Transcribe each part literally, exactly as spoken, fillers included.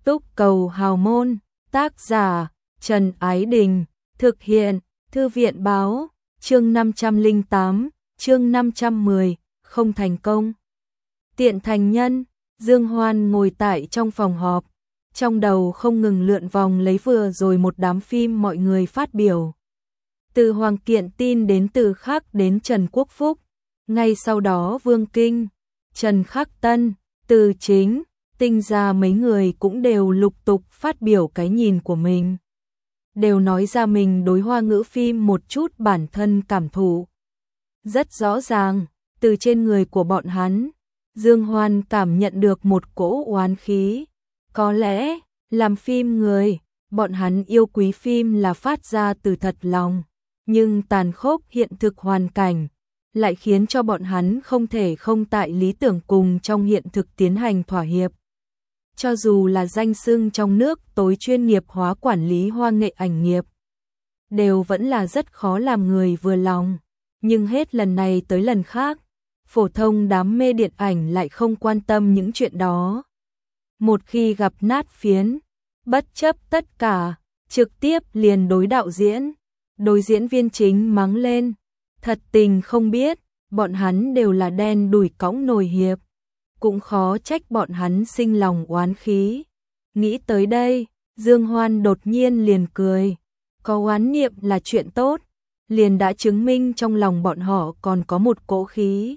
Túc Cầu Hào Môn, tác giả Trần Ái Đình, thực hiện Thư viện Báo, chương năm trăm lẻ tám, chương năm trăm mười, không thành công. Tiện thành nhân, Dương Hoan ngồi tại trong phòng họp, trong đầu không ngừng lượn vòng lấy vừa rồi một đám phim mọi người phát biểu. Từ Hoàng Kiện Tin đến Từ Khắc đến Trần Quốc Phúc, ngay sau đó Vương Kinh, Trần Khắc Tân, Từ Chính, Tinh ra mấy người cũng đều lục tục phát biểu cái nhìn của mình. Đều nói ra mình đối Hoa ngữ phim một chút bản thân cảm thụ. Rất rõ ràng, từ trên người của bọn hắn, Dương Hoan cảm nhận được một cỗ oán khí. Có lẽ, làm phim người, bọn hắn yêu quý phim là phát ra từ thật lòng, nhưng tàn khốc hiện thực hoàn cảnh lại khiến cho bọn hắn không thể không tại lý tưởng cùng trong hiện thực tiến hành thỏa hiệp. Cho dù là danh xưng trong nước tối chuyên nghiệp hóa quản lý hoa nghệ ảnh nghiệp, đều vẫn là rất khó làm người vừa lòng. Nhưng hết lần này tới lần khác, phổ thông đám mê điện ảnh lại không quan tâm những chuyện đó. Một khi gặp nát phiến, bất chấp tất cả, trực tiếp liền đối đạo diễn, đối diễn viên chính mắng lên. Thật tình không biết, bọn hắn đều là đen đủi cõng nồi hiệp. Cũng khó trách bọn hắn sinh lòng oán khí. Nghĩ tới đây, Dương Hoan đột nhiên liền cười. Có oán niệm là chuyện tốt, liền đã chứng minh trong lòng bọn họ còn có một cỗ khí.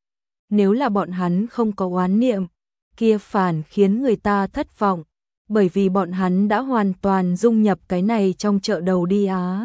Nếu là bọn hắn không có oán niệm, kia phản khiến người ta thất vọng, bởi vì bọn hắn đã hoàn toàn dung nhập cái này trong chợ đầu đi á.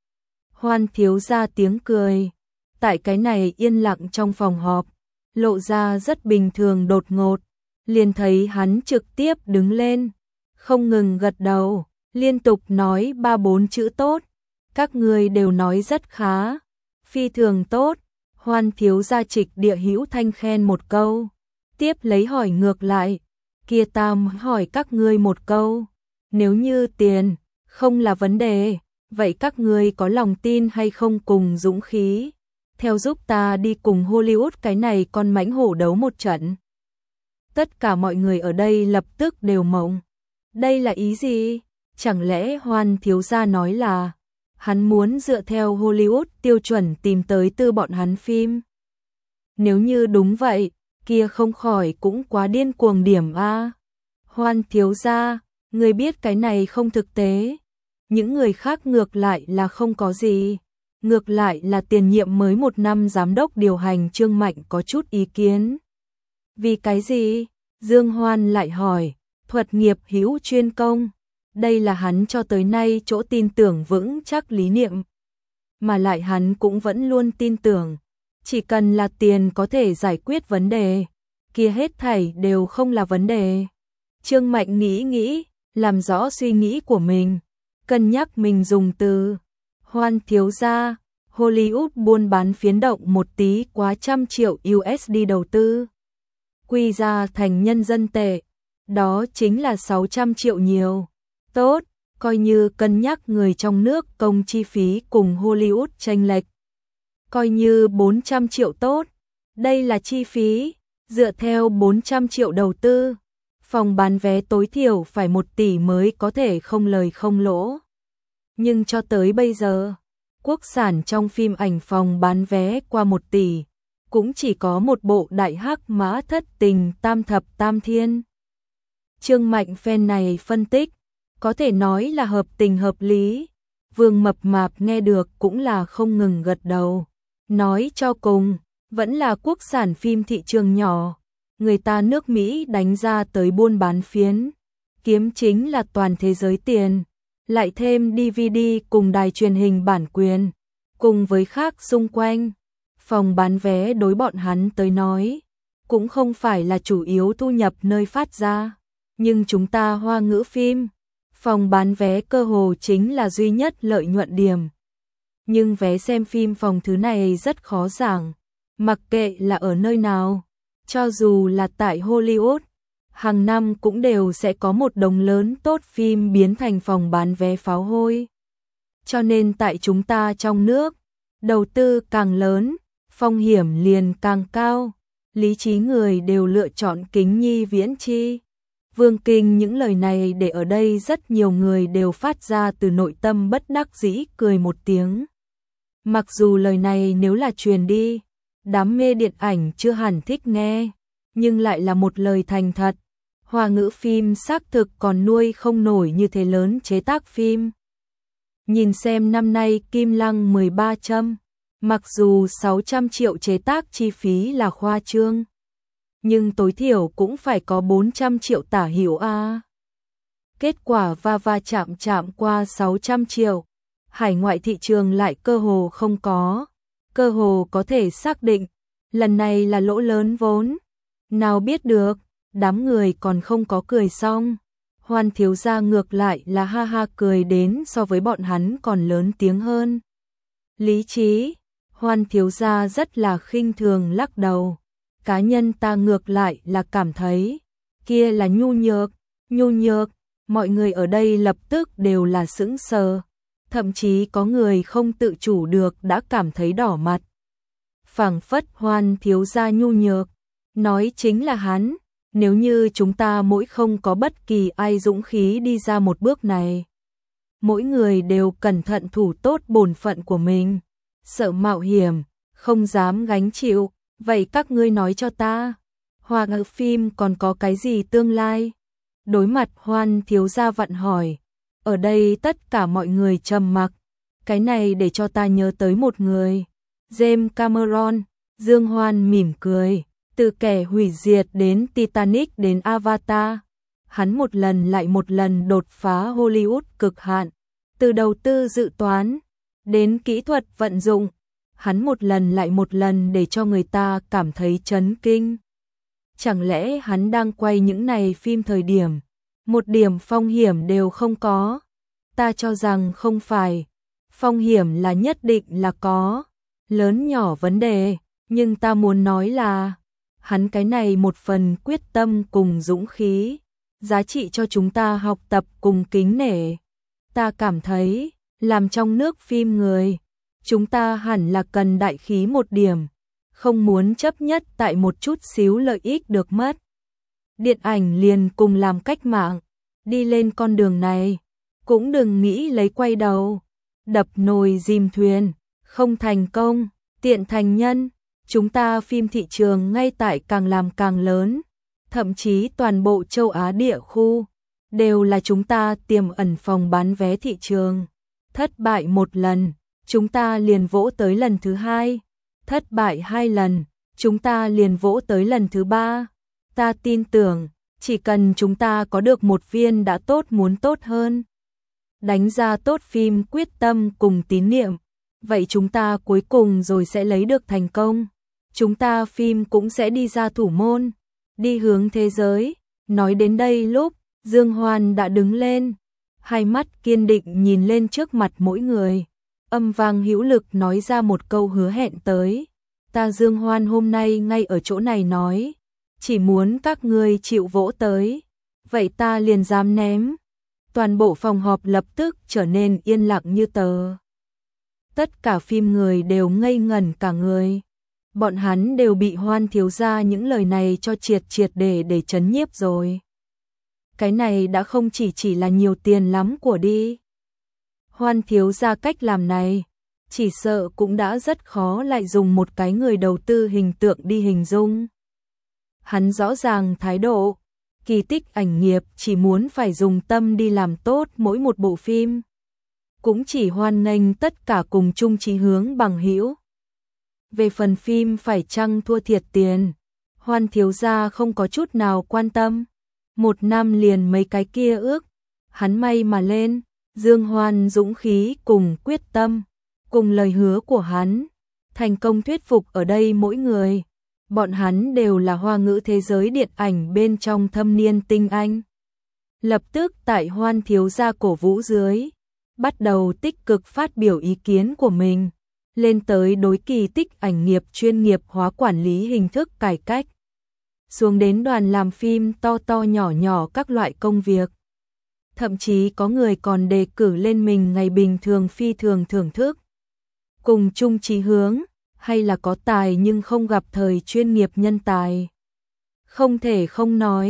Hoan thiếu ra tiếng cười, tại cái này yên lặng trong phòng họp, lộ ra rất bình thường đột ngột, liền thấy hắn trực tiếp đứng lên, không ngừng gật đầu, liên tục nói ba bốn chữ tốt, các người đều nói rất khá, phi thường tốt. Hoan thiếu gia trịch địa hữu thanh khen một câu, tiếp lấy hỏi ngược lại, kia tam hỏi các ngươi một câu, nếu như tiền không là vấn đề, vậy các ngươi có lòng tin hay không cùng dũng khí theo giúp ta đi cùng Hollywood cái này con mãnh hổ đấu một trận. Tất cả mọi người ở đây lập tức đều mộng. Đây là ý gì? Chẳng lẽ Hoan thiếu gia nói là hắn muốn dựa theo Hollywood tiêu chuẩn tìm tới tư bọn hắn phim? Nếu như đúng vậy, kia không khỏi cũng quá điên cuồng điểm a. Hoan thiếu gia, người biết cái này không thực tế. Những người khác ngược lại là không có gì. Ngược lại là tiền nhiệm mới một năm giám đốc điều hành Trương Mạnh có chút ý kiến. Vì cái gì? Dương Hoan lại hỏi, thuật nghiệp hữu chuyên công. Đây là hắn cho tới nay chỗ tin tưởng vững chắc lý niệm. Mà lại hắn cũng vẫn luôn tin tưởng, chỉ cần là tiền có thể giải quyết vấn đề, kia hết thảy đều không là vấn đề. Trương Mạnh nghĩ nghĩ, làm rõ suy nghĩ của mình, cân nhắc mình dùng từ. Hoan thiếu gia, Hollywood buôn bán phiến động một tí quá trăm triệu u ét đê đầu tư. Quy ra thành nhân dân tệ, đó chính là sáu trăm triệu nhiều. Tốt, coi như cân nhắc người trong nước công chi phí cùng Hollywood chênh lệch. Coi như bốn trăm triệu tốt, đây là chi phí, dựa theo bốn trăm triệu đầu tư. Phòng bán vé tối thiểu phải một tỷ mới có thể không lời không lỗ. Nhưng cho tới bây giờ, quốc sản trong phim ảnh phòng bán vé qua một tỷ, cũng chỉ có một bộ Đại Hắc Mã Thất Tình Tam Thập Tam Thiên. Trương Mạnh phen này phân tích, có thể nói là hợp tình hợp lý. Vương Mập Mạp nghe được cũng là không ngừng gật đầu. Nói cho cùng, vẫn là quốc sản phim thị trường nhỏ. Người ta nước Mỹ đánh ra tới buôn bán phiến, kiếm chính là toàn thế giới tiền. Lại thêm đê vê đê cùng đài truyền hình bản quyền, cùng với khác xung quanh. Phòng bán vé đối bọn hắn tới nói, cũng không phải là chủ yếu thu nhập nơi phát ra. Nhưng chúng ta Hoa ngữ phim, phòng bán vé cơ hồ chính là duy nhất lợi nhuận điểm. Nhưng vé xem phim phòng thứ này rất khó giảng, mặc kệ là ở nơi nào, cho dù là tại Hollywood, hàng năm cũng đều sẽ có một đống lớn tốt phim biến thành phòng bán vé pháo hôi. Cho nên tại chúng ta trong nước, đầu tư càng lớn, phong hiểm liền càng cao, lý trí người đều lựa chọn kính nhi viễn chi. Vương Kinh những lời này để ở đây rất nhiều người đều phát ra từ nội tâm bất đắc dĩ cười một tiếng. Mặc dù lời này nếu là truyền đi, đám mê điện ảnh chưa hẳn thích nghe, nhưng lại là một lời thành thật. Hoa ngữ phim xác thực còn nuôi không nổi như thế lớn chế tác phim. Nhìn xem năm nay Kim Lăng mười ba châm, mặc dù sáu trăm triệu chế tác chi phí là khoa trương, nhưng tối thiểu cũng phải có bốn trăm triệu tả hữu a. Kết quả va va chạm chạm qua sáu trăm triệu, hải ngoại thị trường lại cơ hồ không có, cơ hồ có thể xác định, lần này là lỗ lớn vốn. Nào biết được, đám người còn không có cười xong, Hoan thiếu gia ngược lại là ha ha cười đến so với bọn hắn còn lớn tiếng hơn. Lý trí, Hoan thiếu gia rất là khinh thường lắc đầu. Cá nhân ta ngược lại là cảm thấy, kia là nhu nhược, nhu nhược, mọi người ở đây lập tức đều là sững sờ, thậm chí có người không tự chủ được đã cảm thấy đỏ mặt. Phảng phất Hoan thiếu gia nhu nhược, nói chính là hắn, nếu như chúng ta mỗi không có bất kỳ ai dũng khí đi ra một bước này. Mỗi người đều cẩn thận thủ tốt bổn phận của mình, sợ mạo hiểm, không dám gánh chịu. Vậy các ngươi nói cho ta, hoa ngữ phim còn có cái gì tương lai? Đối mặt Hoan thiếu gia vặn hỏi, ở đây tất cả mọi người trầm mặc, cái này để cho ta nhớ tới một người, James Cameron. Dương Hoan mỉm cười, từ kẻ hủy diệt đến Titanic đến Avatar, hắn một lần lại một lần đột phá Hollywood cực hạn, từ đầu tư dự toán đến kỹ thuật vận dụng. Hắn một lần lại một lần để cho người ta cảm thấy chấn kinh. Chẳng lẽ hắn đang quay những này phim thời điểm, một điểm phong hiểm đều không có? Ta cho rằng không phải, phong hiểm là nhất định là có, lớn nhỏ vấn đề, nhưng ta muốn nói là, hắn cái này một phần quyết tâm cùng dũng khí, giá trị cho chúng ta học tập cùng kính nể. Ta cảm thấy, làm trong nước phim người, chúng ta hẳn là cần đại khí một điểm, không muốn chấp nhất tại một chút xíu lợi ích được mất. Điện ảnh liền cùng làm cách mạng, đi lên con đường này, cũng đừng nghĩ lấy quay đầu, đập nồi dìm thuyền, không thành công, tiện thành nhân. Chúng ta phim thị trường ngay tại càng làm càng lớn, thậm chí toàn bộ châu Á địa khu, đều là chúng ta tiềm ẩn phòng bán vé thị trường. Thất bại một lần, chúng ta liền vỗ tới lần thứ hai, thất bại hai lần, chúng ta liền vỗ tới lần thứ ba. Ta tin tưởng, chỉ cần chúng ta có được một viên đã tốt muốn tốt hơn, đánh ra tốt phim quyết tâm cùng tín niệm, vậy chúng ta cuối cùng rồi sẽ lấy được thành công. Chúng ta phim cũng sẽ đi ra thủ môn, đi hướng thế giới. Nói đến đây lúc, Dương Hoan đã đứng lên, hai mắt kiên định nhìn lên trước mặt mỗi người. Âm vang hữu lực nói ra một câu hứa hẹn tới. Ta Dương Hoan hôm nay ngay ở chỗ này nói, chỉ muốn các ngươi chịu vỗ tới, vậy ta liền dám ném. Toàn bộ phòng họp lập tức trở nên yên lặng như tờ. Tất cả phim người đều ngây ngẩn cả người. Bọn hắn đều bị Hoan thiếu gia những lời này cho triệt triệt để để chấn nhiếp rồi. Cái này đã không chỉ chỉ là nhiều tiền lắm của đi. Hoan thiếu gia cách làm này, chỉ sợ cũng đã rất khó lại dùng một cái người đầu tư hình tượng đi hình dung. Hắn rõ ràng thái độ, Kỳ Tích ảnh nghiệp chỉ muốn phải dùng tâm đi làm tốt mỗi một bộ phim. Cũng chỉ hoan nghênh tất cả cùng chung chí hướng bằng hữu. Về phần phim phải chăng thua thiệt tiền, Hoan thiếu gia không có chút nào quan tâm. Một năm liền mấy cái kia ước, hắn may mà lên. Dương Hoan dũng khí cùng quyết tâm, cùng lời hứa của hắn, thành công thuyết phục ở đây mỗi người. Bọn hắn đều là hoa ngữ thế giới điện ảnh bên trong thâm niên tinh anh. Lập tức tại Hoan thiếu gia cổ vũ dưới, bắt đầu tích cực phát biểu ý kiến của mình, lên tới đối Kỳ Tích ảnh nghiệp chuyên nghiệp hóa quản lý hình thức cải cách, xuống đến đoàn làm phim to to nhỏ nhỏ các loại công việc. Thậm chí có người còn đề cử lên mình ngày bình thường phi thường thưởng thức. Cùng chung chí hướng, hay là có tài nhưng không gặp thời chuyên nghiệp nhân tài. Không thể không nói,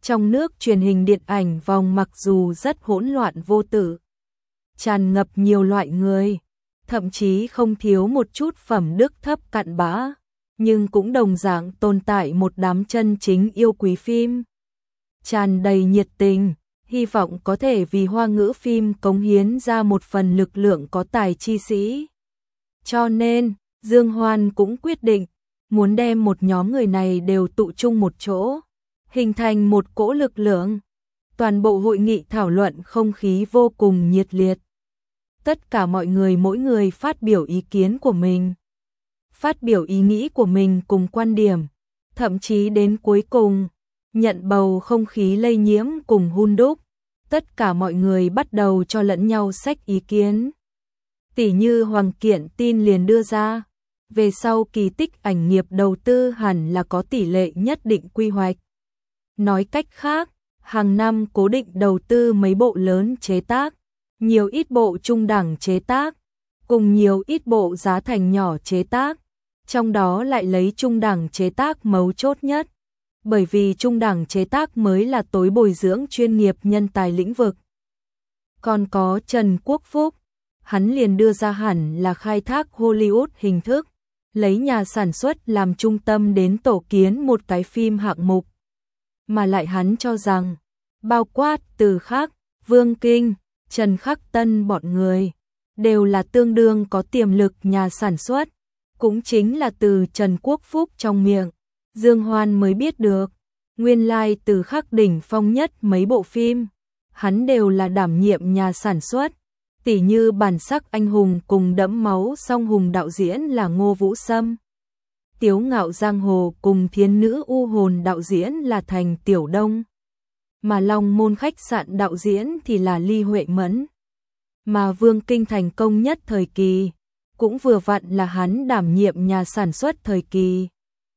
Trong nước truyền hình điện ảnh vòng mặc dù rất hỗn loạn vô tử, tràn ngập nhiều loại người, thậm chí không thiếu một chút phẩm đức thấp cặn bã, nhưng cũng đồng dạng tồn tại một đám chân chính yêu quý phim, tràn đầy nhiệt tình, hy vọng có thể vì Hoa ngữ phim cống hiến ra một phần lực lượng có tài chi sĩ. Cho nên, Dương Hoan cũng quyết định, muốn đem một nhóm người này đều tụ chung một chỗ, hình thành một cỗ lực lượng. Toàn bộ hội nghị thảo luận không khí vô cùng nhiệt liệt. Tất cả mọi người mỗi người phát biểu ý kiến của mình, phát biểu ý nghĩ của mình cùng quan điểm, thậm chí đến cuối cùng, nhận bầu không khí lây nhiễm cùng hun đúc, tất cả mọi người bắt đầu cho lẫn nhau xách ý kiến. Tỷ như Hoàng Kiện Tin liền đưa ra, về sau kỳ tích ảnh nghiệp đầu tư hẳn là có tỷ lệ nhất định quy hoạch. Nói cách khác, hàng năm cố định đầu tư mấy bộ lớn chế tác, nhiều ít bộ trung đẳng chế tác, cùng nhiều ít bộ giá thành nhỏ chế tác, trong đó lại lấy trung đẳng chế tác mấu chốt nhất, bởi vì trung đẳng chế tác mới là tối bồi dưỡng chuyên nghiệp nhân tài lĩnh vực. Còn có Trần Quốc Phúc, hắn liền đưa ra hẳn là khai thác Hollywood hình thức, lấy nhà sản xuất làm trung tâm đến tổ kiến một cái phim hạng mục. Mà lại hắn cho rằng, bao quát Từ Khắc, Vương Kinh, Trần Khắc Tân bọn người, đều là tương đương có tiềm lực nhà sản xuất, cũng chính là từ Trần Quốc Phúc trong miệng, Dương Hoan mới biết được, nguyên lai Từ Khắc đỉnh phong nhất mấy bộ phim, hắn đều là đảm nhiệm nhà sản xuất, tỉ như Bản Sắc Anh Hùng cùng Đẫm Máu Song Hùng đạo diễn là Ngô Vũ Sâm, Tiếu Ngạo Giang Hồ cùng Thiến Nữ U Hồn đạo diễn là Thành Tiểu Đông, mà Long Môn Khách Sạn đạo diễn thì là Ly Huệ Mẫn, mà Vương Kinh thành công nhất thời kỳ, cũng vừa vặn là hắn đảm nhiệm nhà sản xuất thời kỳ.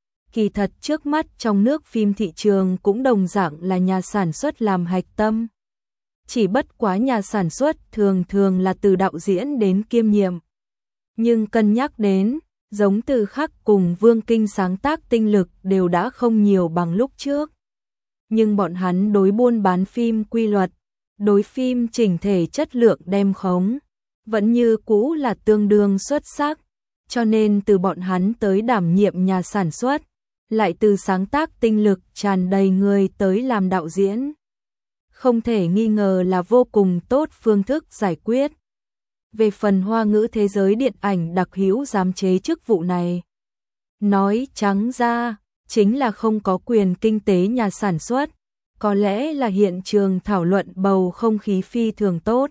Kỳ thật trước mắt trong nước phim thị trường cũng đồng dạng là nhà sản xuất làm hạch tâm. Chỉ bất quá nhà sản xuất thường thường là từ đạo diễn đến kiêm nhiệm. Nhưng cân nhắc đến, giống Từ Khắc cùng Vương Kinh sáng tác tinh lực đều đã không nhiều bằng lúc trước. Nhưng bọn hắn đối buôn bán phim quy luật, đối phim chỉnh thể chất lượng đem khống, vẫn như cũ là tương đương xuất sắc, cho nên từ bọn hắn tới đảm nhiệm nhà sản xuất, lại từ sáng tác tinh lực tràn đầy người tới làm đạo diễn. Không thể nghi ngờ là vô cùng tốt phương thức giải quyết. Về phần Hoa ngữ thế giới điện ảnh đặc hữu giám chế chức vụ này, nói trắng ra, chính là không có quyền kinh tế nhà sản xuất, có lẽ là hiện trường thảo luận bầu không khí phi thường tốt.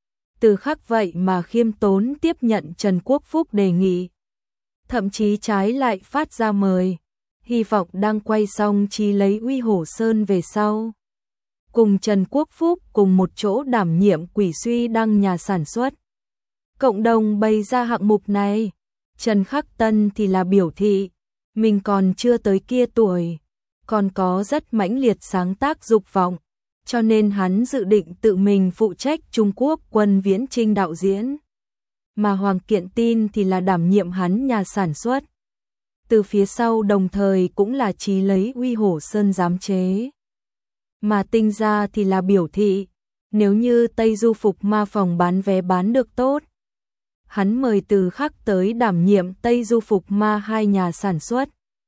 Từ Khắc vậy mà khiêm tốn tiếp nhận Trần Quốc Phúc đề nghị, thậm chí trái lại phát ra mời, hy vọng đang quay xong chi lấy Uy Hổ Sơn về sau, cùng Trần Quốc Phúc cùng một chỗ đảm nhiệm Quỷ Suy Đăng nhà sản xuất. Cộng đồng bày ra hạng mục này, Trần Khắc Tân thì là biểu thị, mình còn chưa tới kia tuổi, còn có rất mãnh liệt sáng tác dục vọng, cho nên hắn dự định tự mình phụ trách Trung Quốc Quân Viễn Trinh đạo diễn. Mà Hoàng Kiện Tin thì là đảm nhiệm hắn nhà sản xuất. Từ phía sau đồng thời cũng là chí lấy Uy Hổ Sơn giám chế. Mà Tinh Gia thì là biểu thị, nếu như Tây Du Phục Ma phòng bán vé bán được tốt, hắn mời Từ Khắc tới đảm nhiệm Tây Du Phục Ma hai nhà sản xuất.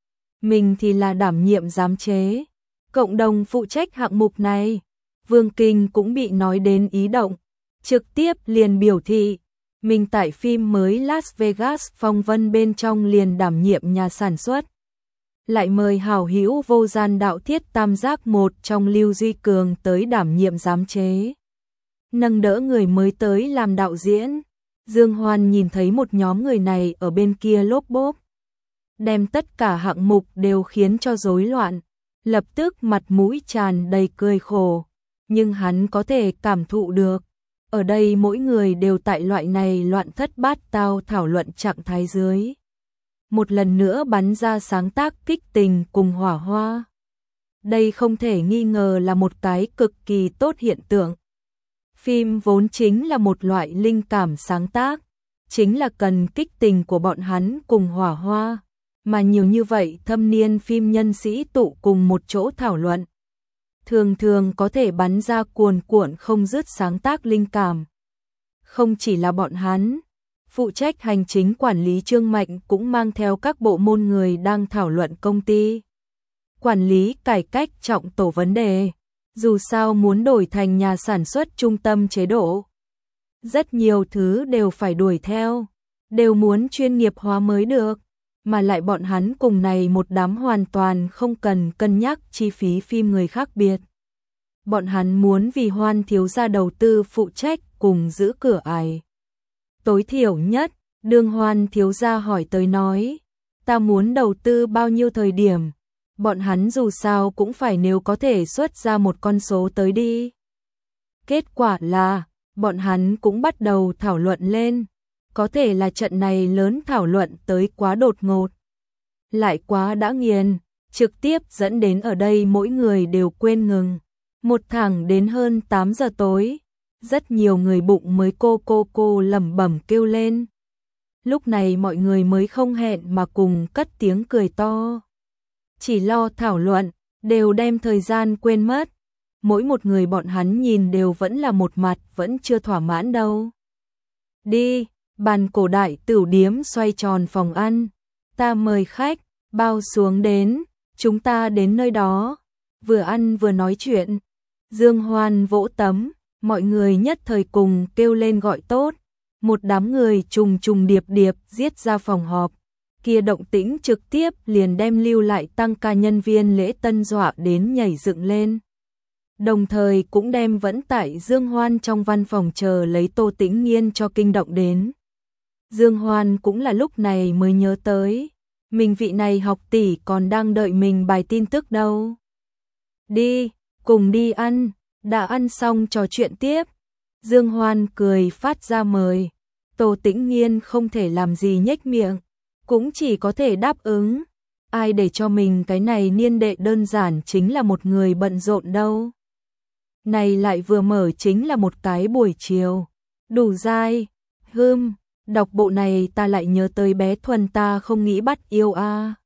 Mình thì là đảm nhiệm giám chế, cộng đồng phụ trách hạng mục này. Vương Kinh cũng bị nói đến ý động, trực tiếp liền biểu thị, mình tại phim mới Las Vegas Phong Vân bên trong liền đảm nhiệm nhà sản xuất. Lại mời hảo hữu vô gian đạo Thiết Tam Giác một trong Lưu Duy Cường tới đảm nhiệm giám chế. Nâng đỡ người mới tới làm đạo diễn. Dương Hoan nhìn thấy một nhóm người này ở bên kia lốp bốp, đem tất cả hạng mục đều khiến cho rối loạn, lập tức mặt mũi tràn đầy cười khổ. Nhưng hắn có thể cảm thụ được, ở đây mỗi người đều tại loại này loạn thất bát tao thảo luận trạng thái dưới. Một lần nữa bắn ra sáng tác kích tình cùng hỏa hoa. Đây không thể nghi ngờ là một cái cực kỳ tốt hiện tượng. Phim vốn chính là một loại linh cảm sáng tác, chính là cần kích tình của bọn hắn cùng hỏa hoa, mà nhiều như vậy thâm niên phim nhân sĩ tụ cùng một chỗ thảo luận. thường thường có thể bắn ra cuồn cuộn không dứt sáng tác linh cảm. Không chỉ là bọn hắn, phụ trách hành chính quản lý Trương Mạnh cũng mang theo các bộ môn người đang thảo luận công ty. Quản lý cải cách trọng tổ vấn đề, dù sao muốn đổi thành nhà sản xuất trung tâm chế độ. Rất nhiều thứ đều phải đuổi theo, đều muốn chuyên nghiệp hóa mới được, mà lại bọn hắn cùng này một đám hoàn toàn không cần cân nhắc chi phí phim người khác biệt. Bọn hắn muốn vì Hoan thiếu gia đầu tư phụ trách cùng giữ cửa ải. Tối thiểu nhất, đương Hoan thiếu gia hỏi tới nói, ta muốn đầu tư bao nhiêu thời điểm, bọn hắn dù sao cũng phải nếu có thể xuất ra một con số tới đi. Kết quả là, bọn hắn cũng bắt đầu thảo luận lên, có thể là trận này lớn thảo luận tới quá đột ngột, lại quá đã nghiền, trực tiếp dẫn đến ở đây mỗi người đều quên ngừng. Một thẳng đến hơn tám giờ tối, rất nhiều người bụng mới cô cô cô lẩm bẩm kêu lên. Lúc này mọi người mới không hẹn mà cùng cất tiếng cười to. Chỉ lo thảo luận, đều đem thời gian quên mất. Mỗi một người bọn hắn nhìn đều vẫn là một mặt vẫn chưa thỏa mãn đâu. Đi, bàn cổ đại tửu điếm xoay tròn phòng ăn. Ta mời khách, bao xuống đến, chúng ta đến nơi đó. Vừa ăn vừa nói chuyện. Dương Hoan vỗ tấm, mọi người nhất thời cùng kêu lên gọi tốt. Một đám người trùng trùng điệp điệp giết ra phòng họp. Kia động tĩnh trực tiếp liền đem lưu lại tăng ca nhân viên lễ tân dọa đến nhảy dựng lên. Đồng thời cũng đem vẫn tại Dương Hoan trong văn phòng chờ lấy Tô Tĩnh Nghiên cho kinh động đến. Dương Hoan cũng là lúc này mới nhớ tới, mình vị này học tỷ còn đang đợi mình bài tin tức đâu. Đi, cùng đi ăn, đã ăn xong trò chuyện tiếp. Dương Hoan cười phát ra mời, Tô Tĩnh Nghiên không thể làm gì nhếch miệng, cũng chỉ có thể đáp ứng. Ai để cho mình cái này niên đệ đơn giản chính là một người bận rộn đâu. Này lại vừa mở chính là một cái buổi chiều, đủ dai. Hừm, đọc bộ này ta lại nhớ tới bé Thuần ta không nghĩ bắt yêu a. À.